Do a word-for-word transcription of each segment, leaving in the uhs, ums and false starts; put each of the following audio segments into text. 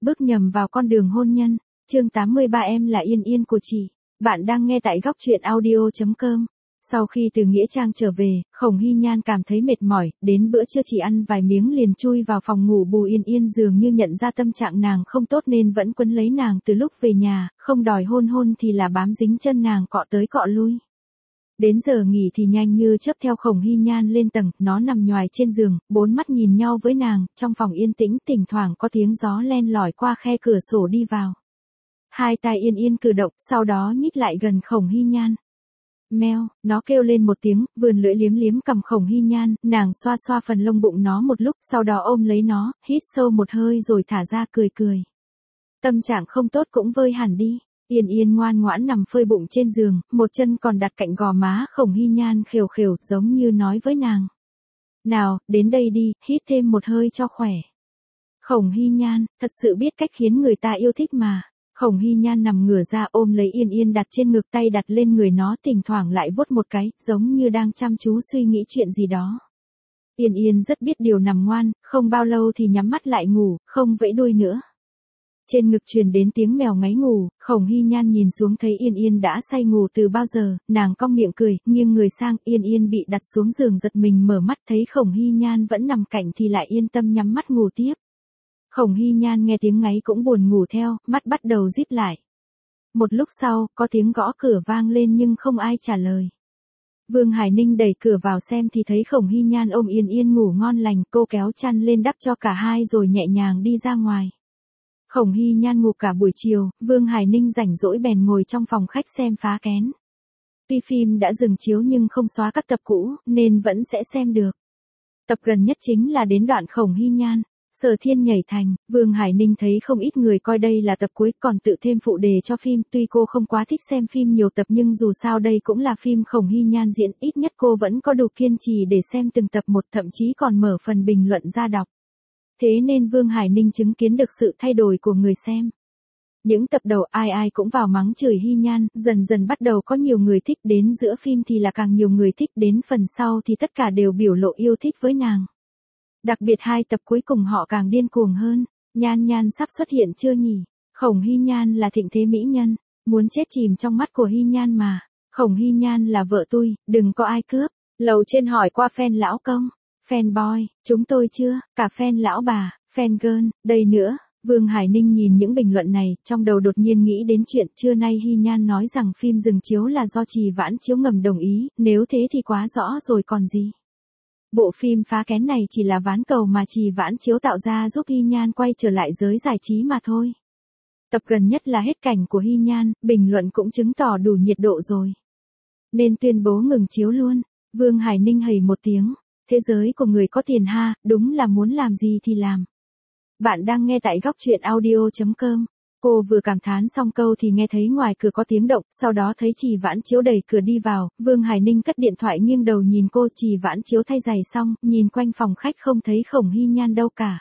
Bước nhầm vào con đường hôn nhân. Chương tám mươi ba em là Yên Yên của chị. Bạn đang nghe tại góc truyện audio chấm com. Sau khi từ Nghĩa Trang trở về, Khổng Hy Nhan cảm thấy mệt mỏi, đến bữa trưa chỉ ăn vài miếng liền chui vào phòng ngủ bù Yên Yên dường như nhận ra tâm trạng nàng không tốt nên vẫn quấn lấy nàng từ lúc về nhà, không đòi hôn hôn thì là bám dính chân nàng cọ tới cọ lui. Đến giờ nghỉ thì nhanh như chớp theo Khổng Hy Nhan lên tầng, nó nằm nhoài trên giường, bốn mắt nhìn nhau với nàng, trong phòng yên tĩnh thỉnh thoảng có tiếng gió len lỏi qua khe cửa sổ đi vào. Hai tai Yên Yên cử động, sau đó nhích lại gần Khổng Hy Nhan. Meo, nó kêu lên một tiếng, vươn lưỡi liếm liếm cằm Khổng Hy Nhan, nàng xoa xoa phần lông bụng nó một lúc, sau đó ôm lấy nó, hít sâu một hơi rồi thả ra cười cười. Tâm trạng không tốt cũng vơi hẳn đi. Yên Yên ngoan ngoãn nằm phơi bụng trên giường, một chân còn đặt cạnh gò má Khổng Hy Nhan khều khều giống như nói với nàng. Nào, đến đây đi, hít thêm một hơi cho khỏe. Khổng Hy Nhan, thật sự biết cách khiến người ta yêu thích mà. Khổng Hy Nhan nằm ngửa ra ôm lấy Yên Yên đặt trên ngực, tay đặt lên người nó, thỉnh thoảng lại vuốt một cái, giống như đang chăm chú suy nghĩ chuyện gì đó. Yên Yên rất biết điều nằm ngoan, không bao lâu thì nhắm mắt lại ngủ, không vẫy đuôi nữa. Trên ngực truyền đến tiếng mèo ngáy ngủ, Khổng Hy Nhan nhìn xuống thấy Yên Yên đã say ngủ từ bao giờ, nàng cong miệng cười, nghiêng người sang, Yên Yên bị đặt xuống giường giật mình mở mắt thấy Khổng Hy Nhan vẫn nằm cạnh thì lại yên tâm nhắm mắt ngủ tiếp. Khổng Hy Nhan nghe tiếng ngáy cũng buồn ngủ theo, mắt bắt đầu díp lại. Một lúc sau, có tiếng gõ cửa vang lên nhưng không ai trả lời. Vương Hải Ninh đẩy cửa vào xem thì thấy Khổng Hy Nhan ôm Yên Yên ngủ ngon lành, cô kéo chăn lên đắp cho cả hai rồi nhẹ nhàng đi ra ngoài. Khổng Hy Nhan ngủ cả buổi chiều, Vương Hải Ninh rảnh rỗi bèn ngồi trong phòng khách xem phá kén. Tuy phim đã dừng chiếu nhưng không xóa các tập cũ, nên vẫn sẽ xem được. Tập gần nhất chính là đến đoạn Khổng Hy Nhan, Sở Thiên nhảy thành, Vương Hải Ninh thấy không ít người coi đây là tập cuối còn tự thêm phụ đề cho phim, tuy cô không quá thích xem phim nhiều tập nhưng dù sao đây cũng là phim Khổng Hy Nhan diễn, ít nhất cô vẫn có đủ kiên trì để xem từng tập một, thậm chí còn mở phần bình luận ra đọc. Thế nên Vương Hải Ninh chứng kiến được sự thay đổi của người xem. Những tập đầu ai ai cũng vào mắng chửi Hy Nhan, dần dần bắt đầu có nhiều người thích, đến giữa phim thì là càng nhiều người thích, đến phần sau thì tất cả đều biểu lộ yêu thích với nàng. Đặc biệt hai tập cuối cùng họ càng điên cuồng hơn. Nhan Nhan sắp xuất hiện chưa nhỉ? Khổng Hy Nhan là thịnh thế mỹ nhân, muốn chết chìm trong mắt của Hy Nhan mà. Khổng Hy Nhan là vợ tôi, đừng có ai cướp. Lầu trên hỏi qua fan lão công, fan boy, chúng tôi chưa, cả fan lão bà, fan girl, đây nữa. Vương Hải Ninh nhìn những bình luận này, trong đầu đột nhiên nghĩ đến chuyện trưa nay Hy Nhan nói rằng phim dừng chiếu là do Trì Vãn Chiếu ngầm đồng ý, nếu thế thì quá rõ rồi còn gì. Bộ phim phá kén này chỉ là ván cầu mà Trì Vãn Chiếu tạo ra giúp Hy Nhan quay trở lại giới giải trí mà thôi. Tập gần nhất là hết cảnh của Hy Nhan, bình luận cũng chứng tỏ đủ nhiệt độ rồi. Nên tuyên bố ngừng chiếu luôn. Vương Hải Ninh hầy một tiếng. Thế giới của người có tiền ha, đúng là muốn làm gì thì làm. Bạn đang nghe tại góc truyện audio chấm com. Cô vừa cảm thán xong câu thì nghe thấy ngoài cửa có tiếng động, sau đó thấy Trì Vãn Chiếu đẩy cửa đi vào, Vương Hải Ninh cất điện thoại nghiêng đầu nhìn cô. Trì Vãn Chiếu thay giày xong, nhìn quanh phòng khách không thấy Khổng Hy Nhan đâu cả.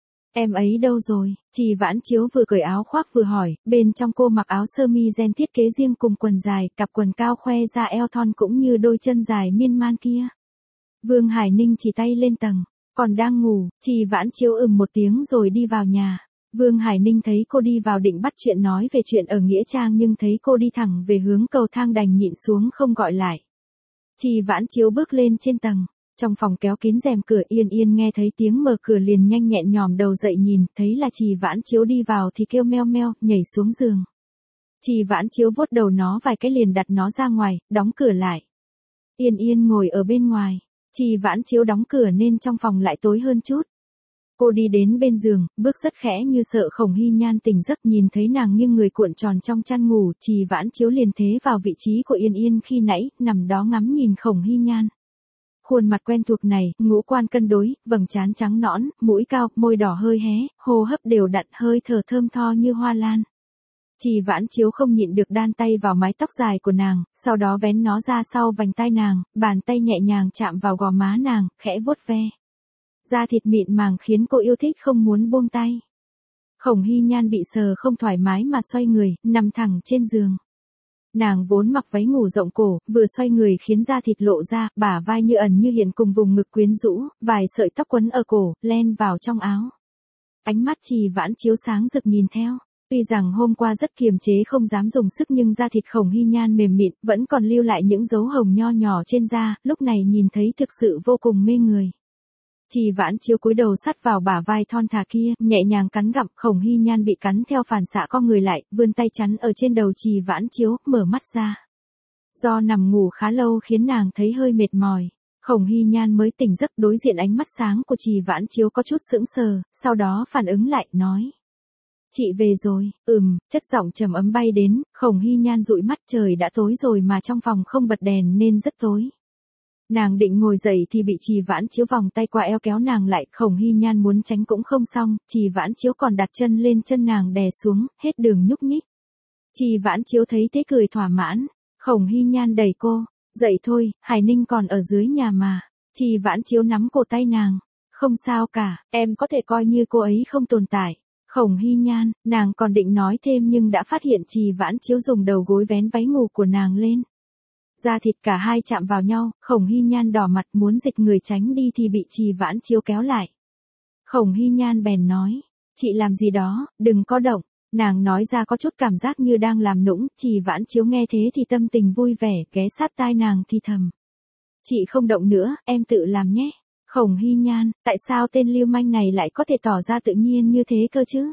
Em ấy đâu rồi? Trì Vãn Chiếu vừa cởi áo khoác vừa hỏi, bên trong cô mặc áo sơ mi ren thiết kế riêng cùng quần dài, cặp quần cao khoe ra eo thon cũng như đôi chân dài miên man kia. Vương Hải Ninh chỉ tay lên tầng, còn đang ngủ. Trì Vãn Chiếu ừm một tiếng rồi đi vào nhà. Vương Hải Ninh thấy cô đi vào định bắt chuyện nói về chuyện ở Nghĩa Trang nhưng thấy cô đi thẳng về hướng cầu thang đành nhịn xuống không gọi lại. Trì Vãn Chiếu bước lên trên tầng, trong phòng kéo kín rèm cửa. Yên Yên nghe thấy tiếng mở cửa liền nhanh nhẹn nhòm đầu dậy nhìn, thấy là Trì Vãn Chiếu đi vào thì kêu meo meo, nhảy xuống giường. Trì Vãn Chiếu vuốt đầu nó vài cái liền đặt nó ra ngoài, đóng cửa lại. Yên Yên ngồi ở bên ngoài, Trì Vãn Chiếu đóng cửa nên trong phòng lại tối hơn chút. Cô đi đến bên giường, bước rất khẽ như sợ Khổng Hy Nhan tỉnh giấc, nhìn thấy nàng nghiêng người cuộn tròn trong chăn ngủ, Trì Vãn Chiếu liền thế vào vị trí của Yên Yên khi nãy, nằm đó ngắm nhìn Khổng Hy Nhan. Khuôn mặt quen thuộc này, ngũ quan cân đối, vầng trán trắng nõn, mũi cao, môi đỏ hơi hé, hô hấp đều đặn, hơi thở thơm tho như hoa lan. Trì Vãn Chiếu không nhịn được đan tay vào mái tóc dài của nàng, sau đó vén nó ra sau vành tai nàng, bàn tay nhẹ nhàng chạm vào gò má nàng, khẽ vuốt ve. Da thịt mịn màng khiến cô yêu thích không muốn buông tay. Khổng Hy Nhan bị sờ không thoải mái mà xoay người, nằm thẳng trên giường. Nàng vốn mặc váy ngủ rộng cổ, vừa xoay người khiến da thịt lộ ra, bả vai như ẩn như hiện cùng vùng ngực quyến rũ, vài sợi tóc quấn ở cổ, len vào trong áo. Ánh mắt Trì Vãn Chiếu sáng rực nhìn theo. Tuy rằng hôm qua rất kiềm chế không dám dùng sức nhưng da thịt Khổng Hy Nhan mềm mịn, vẫn còn lưu lại những dấu hồng nho nhỏ trên da, lúc này nhìn thấy thực sự vô cùng mê người. Trì Vãn Chiếu cúi đầu sát vào bả vai thon thả kia, nhẹ nhàng cắn gặm. Khổng Hy Nhan bị cắn theo phản xạ co người lại, vươn tay chắn ở trên đầu Trì Vãn Chiếu, mở mắt ra. Do nằm ngủ khá lâu khiến nàng thấy hơi mệt mỏi. Khổng Hy Nhan mới tỉnh giấc, đối diện ánh mắt sáng của Trì Vãn Chiếu có chút sững sờ, sau đó phản ứng lại, nói. Chị về rồi. Ừm, chất giọng trầm ấm bay đến. Khổng Hy Nhan dụi mắt, trời đã tối rồi mà trong phòng không bật đèn nên rất tối. Nàng định ngồi dậy thì bị Trì Vãn Chiếu vòng tay qua eo kéo nàng lại. Khổng Hy Nhan muốn tránh cũng không xong, Trì Vãn Chiếu còn đặt chân lên chân nàng đè xuống, hết đường nhúc nhích. Trì Vãn Chiếu thấy thế cười thỏa mãn. Khổng Hy Nhan đẩy cô. Dậy thôi, Hải Ninh còn ở dưới nhà mà. Trì Vãn Chiếu nắm cổ tay nàng. Không sao cả, em có thể coi như cô ấy không tồn tại. Khổng Hy Nhan, nàng còn định nói thêm nhưng đã phát hiện Trì Vãn Chiếu dùng đầu gối vén váy ngủ của nàng lên. Da thịt cả hai chạm vào nhau, Khổng Hy Nhan đỏ mặt muốn dịch người tránh đi thì bị Trì Vãn Chiếu kéo lại. Khổng Hy Nhan bèn nói, chị làm gì đó, đừng có động. Nàng nói ra có chút cảm giác như đang làm nũng, Trì Vãn Chiếu nghe thế thì tâm tình vui vẻ, ghé sát tai nàng thì thầm. Chị không động nữa, em tự làm nhé. Khổng Hy Nhan, tại sao tên lưu manh này lại có thể tỏ ra tự nhiên như thế cơ chứ?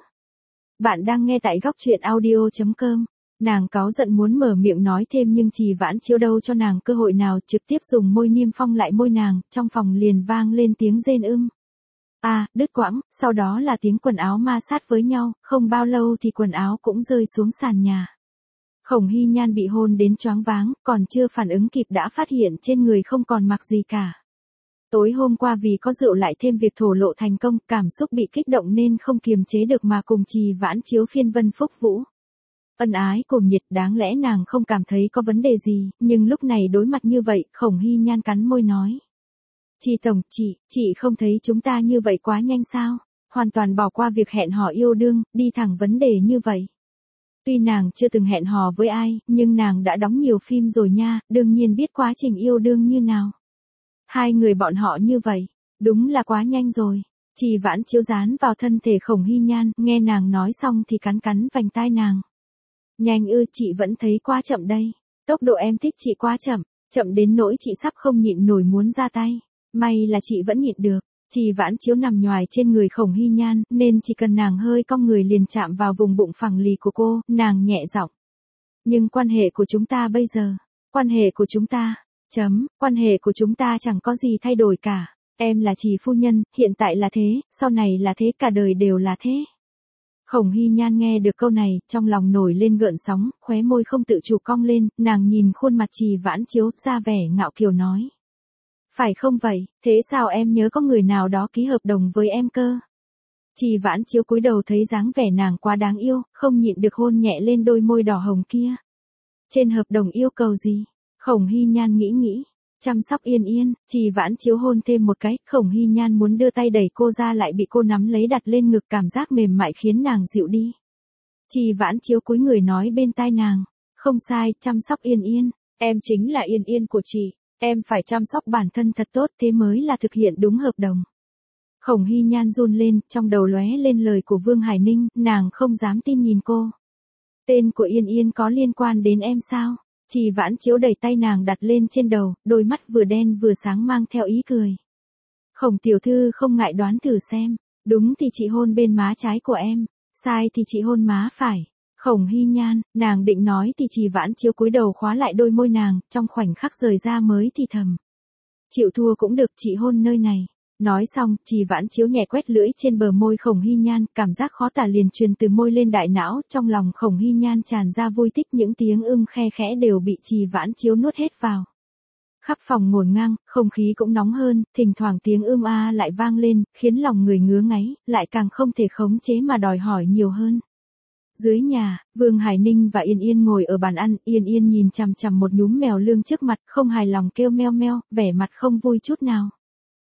Bạn đang nghe tại góc truyện audio chấm com. Nàng cáu giận muốn mở miệng nói thêm nhưng Trì Vãn Chiếu đâu cho nàng cơ hội nào, trực tiếp dùng môi niêm phong lại môi nàng, trong phòng liền vang lên tiếng rên ưm. À, đứt quãng, sau đó là tiếng quần áo ma sát với nhau, không bao lâu thì quần áo cũng rơi xuống sàn nhà. Khổng Hy Nhan bị hôn đến choáng váng, còn chưa phản ứng kịp đã phát hiện trên người không còn mặc gì cả. Tối hôm qua vì có rượu lại thêm việc thổ lộ thành công, cảm xúc bị kích động nên không kiềm chế được mà cùng Trì Vãn Chiếu phiên vân phúc vũ. Ân ái cuồng nhiệt, đáng lẽ nàng không cảm thấy có vấn đề gì, nhưng lúc này đối mặt như vậy, Khổng Hy Nhan cắn môi nói. Trì tổng, chị, chị không thấy chúng ta như vậy quá nhanh sao? Hoàn toàn bỏ qua việc hẹn hò yêu đương, đi thẳng vấn đề như vậy. Tuy nàng chưa từng hẹn hò với ai, nhưng nàng đã đóng nhiều phim rồi nha, đương nhiên biết quá trình yêu đương như nào. Hai người bọn họ như vậy, đúng là quá nhanh rồi. Trì Vãn Chiếu dán vào thân thể Khổng Hy Nhan, nghe nàng nói xong thì cắn cắn vành tai nàng. Nhanh ư, chị vẫn thấy quá chậm đây. Tốc độ em thích chị quá chậm, chậm đến nỗi chị sắp không nhịn nổi muốn ra tay. May là chị vẫn nhịn được. Trì Vãn Chiếu nằm nhoài trên người Khổng Hy Nhan, nên chỉ cần nàng hơi cong người liền chạm vào vùng bụng phẳng lì của cô, nàng nhẹ giọng. Nhưng quan hệ của chúng ta bây giờ, quan hệ của chúng ta, chấm, quan hệ của chúng ta chẳng có gì thay đổi cả. Em là Trì phu nhân, hiện tại là thế, sau này là thế, cả đời đều là thế. Khổng Hy Nhan nghe được câu này, trong lòng nổi lên gợn sóng, khóe môi không tự chủ cong lên, nàng nhìn khuôn mặt Trì Vãn Chiếu, ra vẻ ngạo kiều nói. Phải không vậy, thế sao em nhớ có người nào đó ký hợp đồng với em cơ? Trì Vãn Chiếu cúi đầu thấy dáng vẻ nàng quá đáng yêu, không nhịn được hôn nhẹ lên đôi môi đỏ hồng kia. Trên hợp đồng yêu cầu gì? Khổng Hy Nhan nghĩ nghĩ. Chăm sóc Yên Yên. Trì Vãn Chiếu hôn thêm một cái, Khổng Hy Nhan muốn đưa tay đẩy cô ra lại bị cô nắm lấy đặt lên ngực, cảm giác mềm mại khiến nàng dịu đi. Trì Vãn Chiếu cúi người nói bên tai nàng. Không sai, chăm sóc Yên Yên. Em chính là Yên Yên của chị. Em phải chăm sóc bản thân thật tốt, thế mới là thực hiện đúng hợp đồng. Khổng Hy Nhan run lên, trong đầu lóe lên lời của Vương Hải Ninh, nàng không dám tin nhìn cô. Tên của Yên Yên có liên quan đến em sao? Trì Vãn Chiếu đẩy tay nàng đặt lên trên đầu, đôi mắt vừa đen vừa sáng mang theo ý cười. Khổng tiểu thư không ngại đoán thử xem, đúng thì chị hôn bên má trái của em, sai thì chị hôn má phải. Khổng Hy Nhan, nàng định nói thì Trì Vãn Chiếu cúi đầu khóa lại đôi môi nàng, trong khoảnh khắc rời ra mới thì thầm. Chịu thua cũng được, chị hôn nơi này. Nói xong, Trì Vãn Chiếu nhẹ quét lưỡi trên bờ môi Khổng Hy Nhan, cảm giác khó tả liền truyền từ môi lên đại não, trong lòng Khổng Hy Nhan tràn ra vui thích, những tiếng ưm khe khẽ đều bị Trì Vãn Chiếu nuốt hết vào. Khắp phòng ngổn ngang, không khí cũng nóng hơn, thỉnh thoảng tiếng ưm a lại vang lên, khiến lòng người ngứa ngáy, lại càng không thể khống chế mà đòi hỏi nhiều hơn. Dưới nhà, Vương Hải Ninh và Yên Yên ngồi ở bàn ăn, Yên Yên nhìn chằm chằm một nhúm mèo lương trước mặt, không hài lòng kêu meo meo, vẻ mặt không vui chút nào.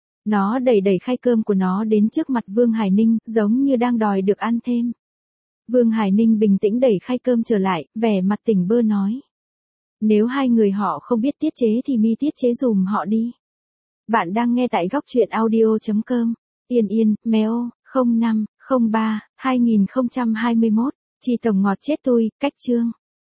Nó đẩy đẩy khay cơm của nó đến trước mặt Vương Hải Ninh, giống như đang đòi được ăn thêm. Vương Hải Ninh bình tĩnh đẩy khay cơm trở lại, vẻ mặt tỉnh bơ nói. Nếu hai người họ không biết tiết chế thì mi tiết chế dùm họ đi. Bạn đang nghe tại góc truyện audio chấm com. Yên Yên, mèo, không năm, không ba hai nghìn không trăm hai mươi mốt, chị tổng ngọt chết tui, cách chương.